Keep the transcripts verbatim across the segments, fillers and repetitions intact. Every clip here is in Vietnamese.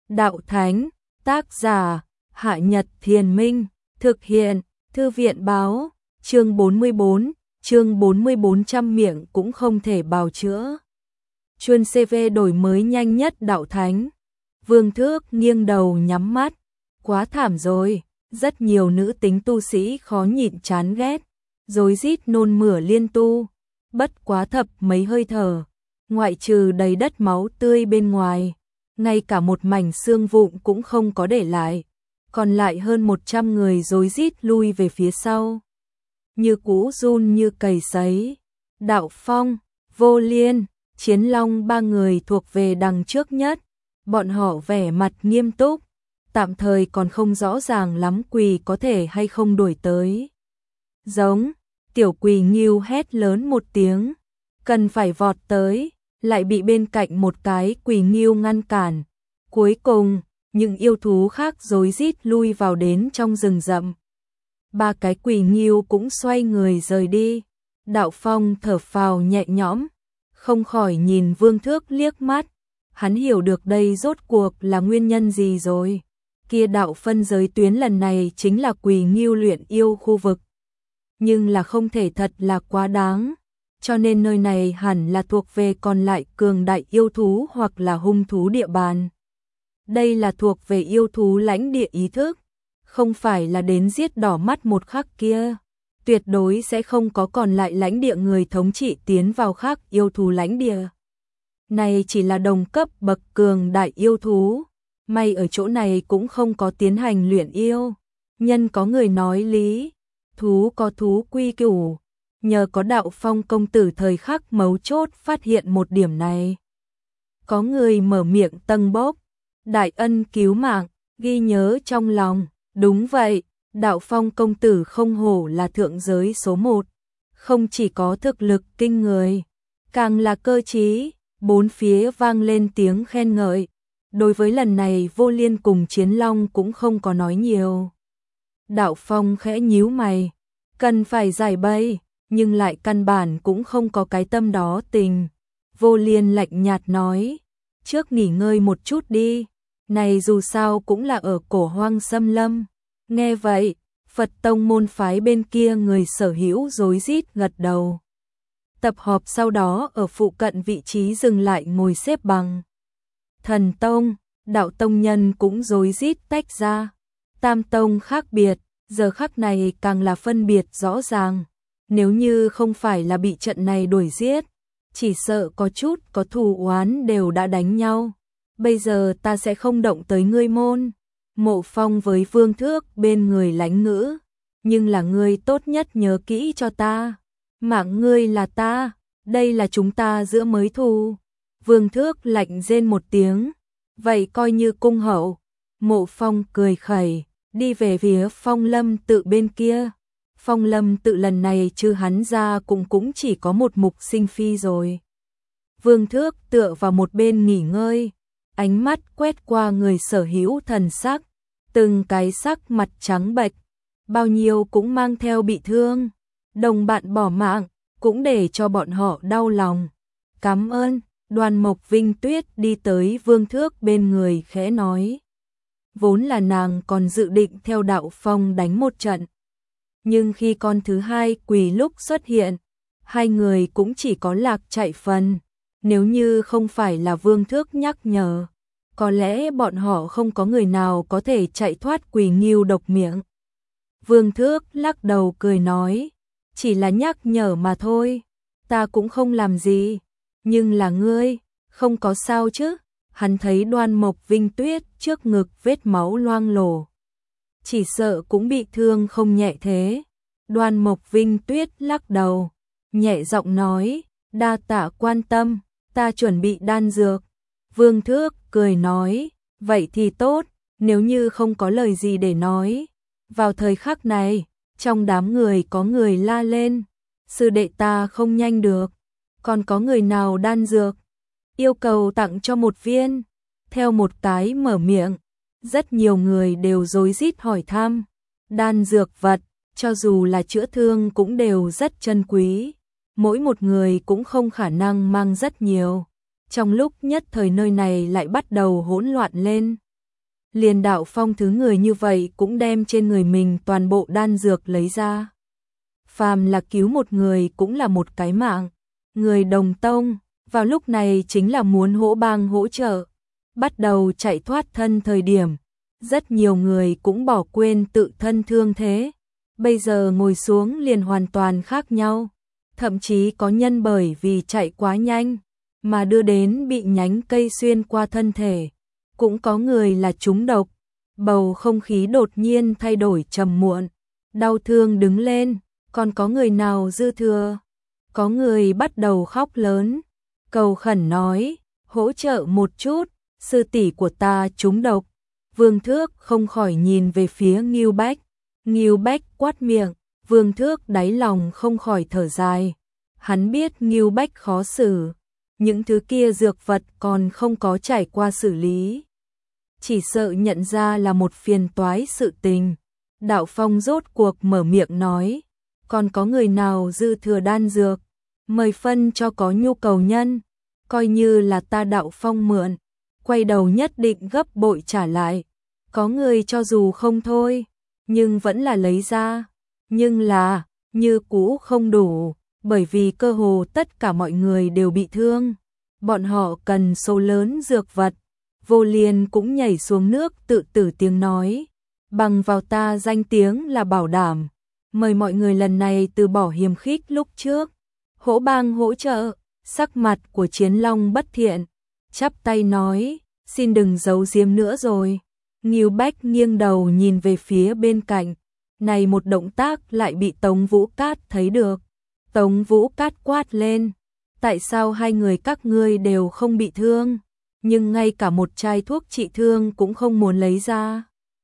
Đạo Thánh, tác giả, Hạ Nhật Thiền Minh, thực hiện, Thư viện báo, chương bốn mươi bốn, chương bốn mươi bốn trăm miệng cũng không thể bào chữa. Chuân xê vê đổi mới nhanh nhất Đạo Thánh. Vương Thước nghiêng đầu nhắm mắt, quá thảm rồi, rất nhiều nữ tính tu sĩ khó nhịn chán ghét, rối rít nôn mửa liên tu, bất quá thập mấy hơi thở, ngoại trừ đầy đất máu tươi bên ngoài, ngay cả một mảnh xương vụn cũng không có để lại, còn lại hơn một trăm người rối rít lui về phía sau, như cũ run như cầy sấy. Đạo Phong, Vô Liên, Chiến Long ba người thuộc về đằng trước nhất, bọn họ vẻ mặt nghiêm túc, tạm thời còn không rõ ràng lắm Quỳ có thể hay không đuổi tới. Giống, tiểu Quỳ Nghiêu hét lớn một tiếng, cần phải vọt tới, lại bị bên cạnh một cái Quỳ Nghiêu ngăn cản. Cuối cùng, những yêu thú khác rối rít lui vào đến trong rừng rậm. Ba cái Quỳ Nghiêu cũng xoay người rời đi. Đạo Phong thở phào nhẹ nhõm, không khỏi nhìn Vương Thước liếc mắt. Hắn hiểu được đây rốt cuộc là nguyên nhân gì rồi. Kia đạo phân giới tuyến lần này chính là Quỳ Nghiêu luyện yêu khu vực. Nhưng là không thể thật là quá đáng. Cho nên nơi này hẳn là thuộc về còn lại cường đại yêu thú hoặc là hung thú địa bàn. Đây là thuộc về yêu thú lãnh địa ý thức, không phải là đến giết đỏ mắt một khắc kia. Tuyệt đối sẽ không có còn lại lãnh địa người thống trị tiến vào khác yêu thú lãnh địa. Này chỉ là đồng cấp bậc cường đại yêu thú, may ở chỗ này cũng không có tiến hành luyện yêu. Nhân có người nói lý, thú có thú quy củ, nhờ có Đạo Phong công tử thời khắc mấu chốt phát hiện một điểm này. Có người mở miệng tâng bốc, đại ân cứu mạng, ghi nhớ trong lòng. Đúng vậy, Đạo Phong công tử không hổ là thượng giới số một, không chỉ có thực lực kinh người, càng là cơ trí. Bốn phía vang lên tiếng khen ngợi. Đối với lần này Vô Liên cùng Chiến Long cũng không có nói nhiều. Đạo Phong khẽ nhíu mày, cần phải giải bày, nhưng lại căn bản cũng không có cái tâm đó tình. Vô Liên lạnh nhạt nói, trước nghỉ ngơi một chút đi, này dù sao cũng là ở cổ hoang xâm lâm. Nghe vậy, Phật tông môn phái bên kia người sở hữu rối rít gật đầu. Tập họp sau đó ở phụ cận vị trí dừng lại ngồi xếp bằng. Thần tông, đạo tông nhân cũng rối rít tách ra. Tam tông khác biệt, giờ khắc này càng là phân biệt rõ ràng. Nếu như không phải là bị trận này đuổi giết, chỉ sợ có chút có thù oán đều đã đánh nhau. Bây giờ ta sẽ không động tới ngươi môn. Mộ Phong với Vương Thước bên người lãnh ngữ, nhưng là ngươi tốt nhất nhớ kỹ cho ta. Mạng ngươi là ta, đây là chúng ta giữa mới thù. Vương Thước lạnh rên một tiếng, vậy coi như cung hậu. Mộ Phong cười khẩy, đi về phía Phong Lâm tự bên kia. Phong Lâm tự lần này trừ hắn ra cũng cũng chỉ có một mục sinh phi rồi. Vương Thước tựa vào một bên nghỉ ngơi, ánh mắt quét qua người sở hữu thần sắc, từng cái sắc mặt trắng bệch, bao nhiêu cũng mang theo bị thương. Đồng bạn bỏ mạng, cũng để cho bọn họ đau lòng. Cảm ơn. Đoàn Mộc Vinh Tuyết đi tới Vương Thước bên người khẽ nói. Vốn là nàng còn dự định theo Đạo Phong đánh một trận. Nhưng khi con thứ hai Quỳ lúc xuất hiện, hai người cũng chỉ có lạc chạy phần. Nếu như không phải là Vương Thước nhắc nhở, có lẽ bọn họ không có người nào có thể chạy thoát Quỳ Nghiêu độc miệng. Vương Thước lắc đầu cười nói, chỉ là nhắc nhở mà thôi, ta cũng không làm gì, nhưng là ngươi, không có sao chứ? Hắn thấy Đoan Mộc Vinh Tuyết trước ngực vết máu loang lổ, chỉ sợ cũng bị thương không nhẹ thế. Đoan Mộc Vinh Tuyết lắc đầu, nhẹ giọng nói, đa tạ quan tâm, ta chuẩn bị đan dược. Vương Thước cười nói, vậy thì tốt, nếu như không có lời gì để nói. Vào thời khắc này, trong đám người có người la lên, sư đệ ta không nhanh được, còn có người nào đan dược, yêu cầu tặng cho một viên. Theo một cái mở miệng, rất nhiều người đều rối rít hỏi thăm. Đan dược vật, cho dù là chữa thương cũng đều rất chân quý, mỗi một người cũng không khả năng mang rất nhiều. Trong lúc nhất thời nơi này lại bắt đầu hỗn loạn lên, liền Đạo Phong thứ người như vậy cũng đem trên người mình toàn bộ đan dược lấy ra. Phàm là cứu một người cũng là một cái mạng. Người đồng tông, vào lúc này chính là muốn hỗ bang hỗ trợ. Bắt đầu chạy thoát thân thời điểm, rất nhiều người cũng bỏ quên tự thân thương thế. Bây giờ ngồi xuống liền hoàn toàn khác nhau. Thậm chí có nhân bởi vì chạy quá nhanh, mà đưa đến bị nhánh cây xuyên qua thân thể. Cũng có người là trúng độc. Bầu không khí đột nhiên thay đổi trầm muộn. Đau thương đứng lên, còn có người nào dư thừa. Có người bắt đầu khóc lớn, cầu khẩn nói, hỗ trợ một chút, sư tỷ của ta trúng độc. Vương Thước không khỏi nhìn về phía Ngưu Bách. Ngưu Bách quát miệng, Vương Thước đáy lòng không khỏi thở dài. Hắn biết Ngưu Bách khó xử, những thứ kia dược vật còn không có trải qua xử lý. Chỉ sợ nhận ra là một phiền toái sự tình. Đạo Phong rốt cuộc mở miệng nói, còn có người nào dư thừa đan dược, mời phân cho có nhu cầu nhân, coi như là ta Đạo Phong mượn, quay đầu nhất định gấp bội trả lại. Có người cho dù không thôi, nhưng vẫn là lấy ra, nhưng là, như cũ không đủ, bởi vì cơ hồ tất cả mọi người đều bị thương. Bọn họ cần số lớn dược vật. Vô Liên cũng nhảy xuống nước tự tử tiếng nói, bằng vào ta danh tiếng là bảo đảm, mời mọi người lần này từ bỏ hiềm khích lúc trước, hỗ bang hỗ trợ. Sắc mặt của Chiến Long bất thiện, chắp tay nói, xin đừng giấu giếm nữa rồi. Ngưu Bách nghiêng đầu nhìn về phía bên cạnh, này một động tác lại bị Tống Vũ Cát thấy được. Tống Vũ Cát quát lên, tại sao hai người các ngươi đều không bị thương, nhưng ngay cả một chai thuốc trị thương cũng không muốn lấy ra.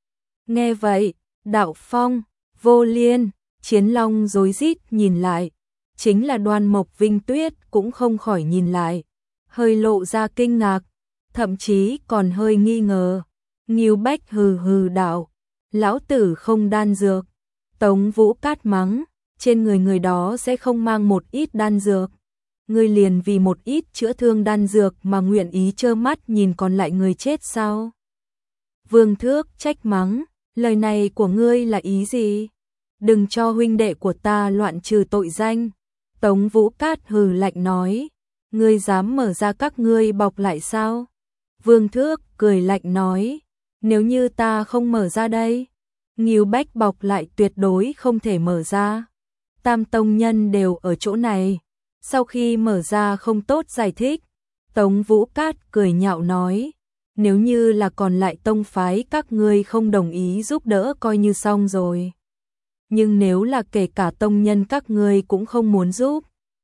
Nghe vậy, Đạo Phong, Vô Liên, Chiến Long rối rít nhìn lại, chính là Đoan Mộc Vinh Tuyết cũng không khỏi nhìn lại, hơi lộ ra kinh ngạc, thậm chí còn hơi nghi ngờ. Ngưu Bách hừ hừ đạo, lão tử không đan dược. Tống Vũ Cát mắng, trên người người đó sẽ không mang một ít đan dược. Ngươi liền vì một ít chữa thương đan dược mà nguyện ý trơ mắt nhìn còn lại người chết sao? Vương Thước trách mắng, lời này của ngươi là ý gì? Đừng cho huynh đệ của ta loạn trừ tội danh. Tống Vũ Cát hừ lạnh nói, ngươi dám mở ra các ngươi bọc lại sao? Vương Thước cười lạnh nói, nếu như ta không mở ra đây, Ngưu Bách bọc lại tuyệt đối không thể mở ra. Tam tông nhân đều ở chỗ này. Sau khi mở ra không tốt giải thích, Tống Vũ Cát cười nhạo nói, nếu như là còn lại tông phái các ngươi không đồng ý giúp đỡ coi như xong rồi. Nhưng nếu là kể cả tông nhân các ngươi cũng không muốn giúp,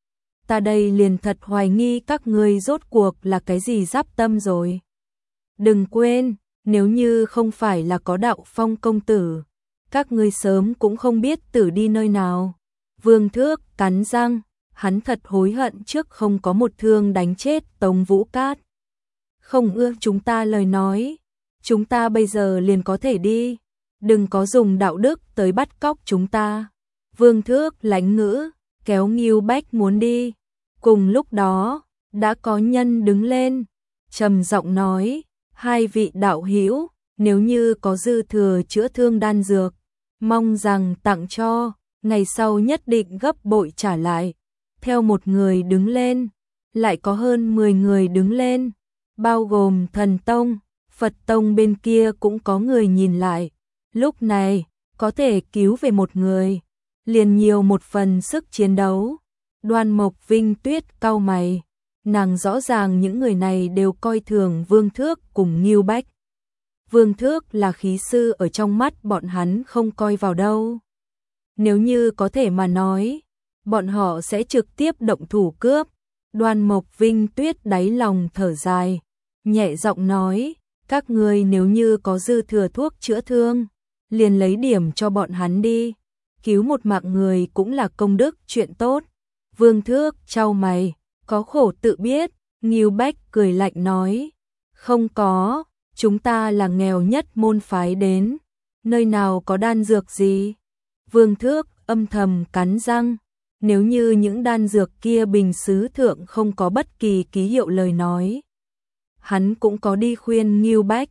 ta đây liền thật hoài nghi các ngươi rốt cuộc là cái gì giáp tâm rồi. Đừng quên, nếu như không phải là có Đạo Phong công tử, các ngươi sớm cũng không biết tử đi nơi nào. Vương Thước cắn răng, hắn thật hối hận trước không có một thương đánh chết Tống Vũ Cát. Không ưa chúng ta lời nói, chúng ta bây giờ liền có thể đi, đừng có dùng đạo đức tới bắt cóc chúng ta. Vương Thước lãnh ngữ, kéo Ngưu Bách muốn đi. Cùng lúc đó, đã có nhân đứng lên, trầm giọng nói, hai vị đạo hữu, nếu như có dư thừa chữa thương đan dược, mong rằng tặng cho, ngày sau nhất định gấp bội trả lại. Theo một người đứng lên, lại có hơn mười người đứng lên, bao gồm Thần Tông, Phật Tông bên kia cũng có người nhìn lại. Lúc này, có thể cứu về một người, liền nhiều một phần sức chiến đấu. Đoan Mộc Vinh Tuyết cau mày, nàng rõ ràng những người này đều coi thường Vương Thước cùng Ngưu Bách. Vương Thước là khí sư ở trong mắt bọn hắn không coi vào đâu. Nếu như có thể mà nói, bọn họ sẽ trực tiếp động thủ cướp. Đoan Mộc Vinh Tuyết đáy lòng thở dài, nhẹ giọng nói, các ngươi nếu như có dư thừa thuốc chữa thương, liền lấy điểm cho bọn hắn đi, cứu một mạng người cũng là công đức chuyện tốt. Vương Thước chau mày, có khổ tự biết. Ngưu Bách cười lạnh nói, không có, chúng ta là nghèo nhất môn phái đến, nơi nào có đan dược gì. Vương Thước âm thầm cắn răng, nếu như những đan dược kia bình sứ thượng không có bất kỳ ký hiệu lời nói, hắn cũng có đi khuyên Ngưu Bách,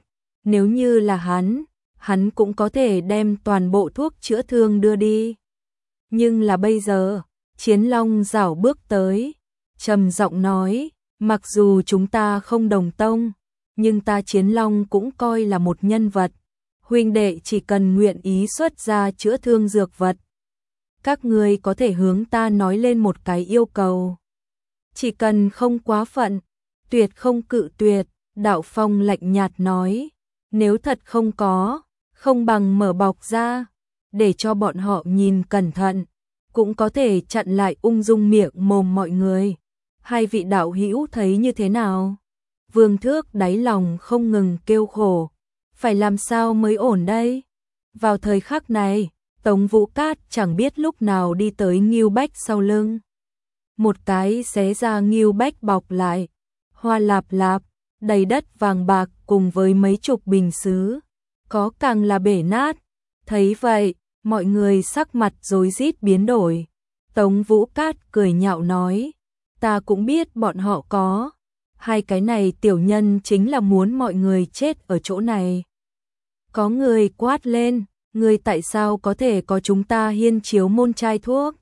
Nếu như là hắn, hắn cũng có thể đem toàn bộ thuốc chữa thương đưa đi. Nhưng là bây giờ, Chiến Long rảo bước tới, trầm giọng nói, mặc dù chúng ta không đồng tông, nhưng ta Chiến Long cũng coi là một nhân vật. Huynh đệ chỉ cần nguyện ý xuất ra chữa thương dược vật. Các ngươi có thể hướng ta nói lên một cái yêu cầu. Chỉ cần không quá phận, tuyệt không cự tuyệt, Đạo Phong lạnh nhạt nói. Nếu thật không có, không bằng mở bọc ra, để cho bọn họ nhìn cẩn thận, cũng có thể chặn lại ung dung miệng mồm mọi người. Hai vị đạo hữu thấy như thế nào? Vương Thước đáy lòng không ngừng kêu khổ. Phải làm sao mới ổn đây? Vào thời khắc này, Tống Vũ Cát chẳng biết lúc nào đi tới Ngưu Bách sau lưng. Một cái xé ra Ngưu Bách bọc lại, hoa lạp lạp, đầy đất vàng bạc cùng với mấy chục bình sứ, có càng là bể nát. Thấy vậy, mọi người sắc mặt rối rít biến đổi. Tống Vũ Cát cười nhạo nói, ta cũng biết bọn họ có. Hai cái này tiểu nhân chính là muốn mọi người chết ở chỗ này. Có người quát lên, người tại sao có thể có chúng ta Hiên Chiếu môn chai thuốc?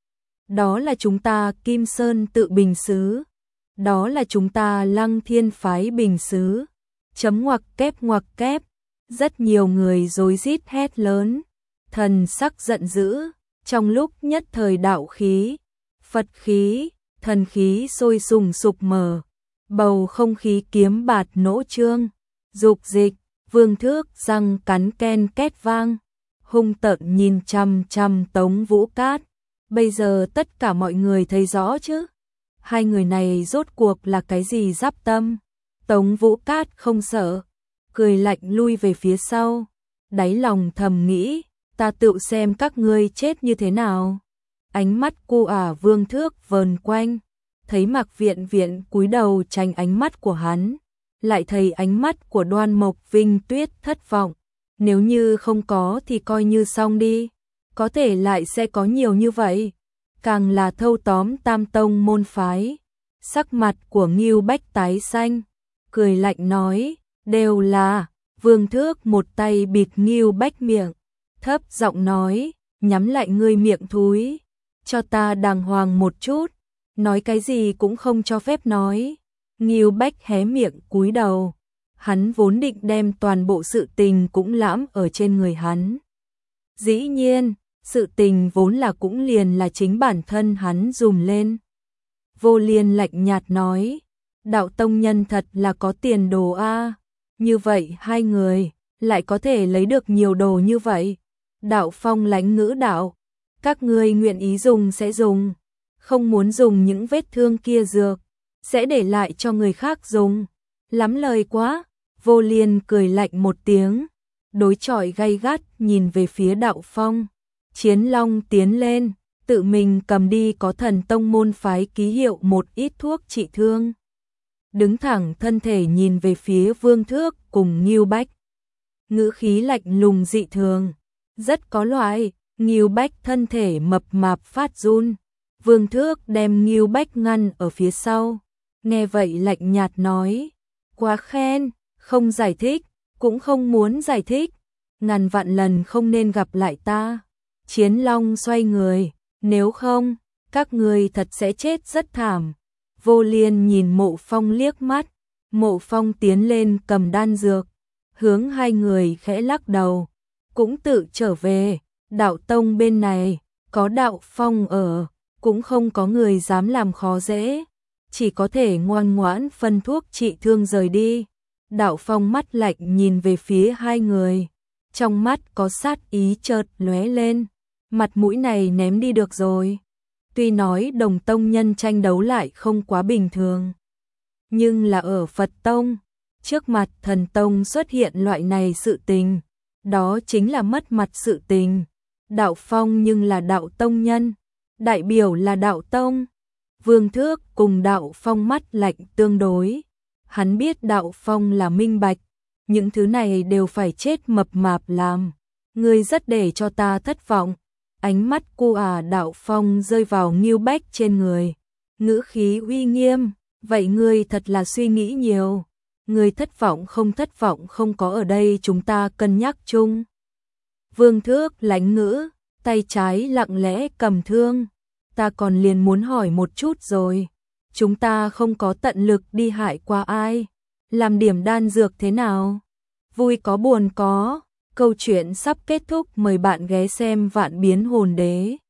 Đó là chúng ta Kim Sơn tự bình sứ. Đó là chúng ta Lăng Thiên phái bình sứ. Chấm ngoặc kép ngoặc kép. Rất nhiều người rối rít hét lớn. Thần sắc giận dữ. Trong lúc nhất thời đạo khí, Phật khí, thần khí sôi sùng sục mở. Bầu không khí kiếm bạt nỗ trương. Dục dịch, Vương Thước răng cắn ken két vang. Hung tợn nhìn chằm chằm Tống Vũ Cát. Bây giờ tất cả mọi người thấy rõ chứ? Hai người này rốt cuộc là cái gì giáp tâm? Tống Vũ Cát không sợ, cười lạnh lui về phía sau. Đáy lòng thầm nghĩ, ta tự xem các ngươi chết như thế nào. Ánh mắt cô ả Vương Thước vờn quanh, thấy Mạc Viện Viện cúi đầu tránh ánh mắt của hắn, lại thấy ánh mắt của Đoan Mộc Vinh Tuyết thất vọng. Nếu như không có thì coi như xong đi, có thể lại sẽ có nhiều như vậy. Càng là thâu tóm Tam Tông môn phái. Sắc mặt của Ngưu Bách tái xanh, cười lạnh nói, đều là. Vương Thước một tay bịt Ngưu Bách miệng, thấp giọng nói, nhắm lại ngươi miệng thúi, cho ta đàng hoàng một chút, nói cái gì cũng không cho phép nói. Ngưu Bách hé miệng cúi đầu, hắn vốn định đem toàn bộ sự tình cũng lãm ở trên người hắn. Dĩ nhiên, sự tình vốn là cũng liền là chính bản thân hắn dùm lên. Vô Liên lạnh nhạt nói, đạo tông nhân thật là có tiền đồ a. Như vậy hai người lại có thể lấy được nhiều đồ như vậy. Đạo Phong lánh ngữ đạo, các ngươi nguyện ý dùng sẽ dùng, không muốn dùng những vết thương kia dược, sẽ để lại cho người khác dùng. Lắm lời quá. Vô Liên cười lạnh một tiếng, đối chọi gay gắt nhìn về phía Đạo Phong. Chiến Long tiến lên, tự mình cầm đi có thần tông môn phái ký hiệu một ít thuốc trị thương. Đứng thẳng thân thể nhìn về phía Vương Thước cùng Ngưu Bách. Ngữ khí lạnh lùng dị thường, rất có loại. Ngưu Bách thân thể mập mạp phát run. Vương Thước đem Ngưu Bách ngăn ở phía sau. Nghe vậy lạnh nhạt nói, quá khen, không giải thích, cũng không muốn giải thích. Ngàn vạn lần không nên gặp lại ta. Chiến Long xoay người, nếu không, các người thật sẽ chết rất thảm. Vô Liên nhìn Mộ Phong liếc mắt, Mộ Phong tiến lên cầm đan dược, hướng hai người khẽ lắc đầu, cũng tự trở về. Đạo tông bên này, có Đạo Phong ở, cũng không có người dám làm khó dễ, chỉ có thể ngoan ngoãn phân thuốc trị thương rời đi. Đạo Phong mắt lạnh nhìn về phía hai người, trong mắt có sát ý chợt lóe lên. Mặt mũi này ném đi được rồi. Tuy nói đồng tông nhân tranh đấu lại không quá bình thường, nhưng là ở Phật tông, trước mặt thần tông xuất hiện loại này sự tình, đó chính là mất mặt sự tình. Đạo Phong nhưng là đạo tông nhân, đại biểu là đạo tông. Vương Thước cùng Đạo Phong mắt lạnh tương đối. Hắn biết Đạo Phong là minh bạch, những thứ này đều phải chết mập mạp làm. Ngươi rất để cho ta thất vọng. Ánh mắt cô à Đạo Phong rơi vào Ngưu Bách trên người, ngữ khí uy nghiêm, vậy ngươi thật là suy nghĩ nhiều. Người thất vọng không thất vọng không có ở đây chúng ta cân nhắc chung. Vương Thước lãnh ngữ, tay trái lặng lẽ cầm thương. Ta còn liền muốn hỏi một chút rồi. Chúng ta không có tận lực đi hại qua ai. Làm điểm đan dược thế nào? Vui có buồn có. Câu chuyện sắp kết thúc, mời bạn ghé xem Vạn Biến Hồn Đế.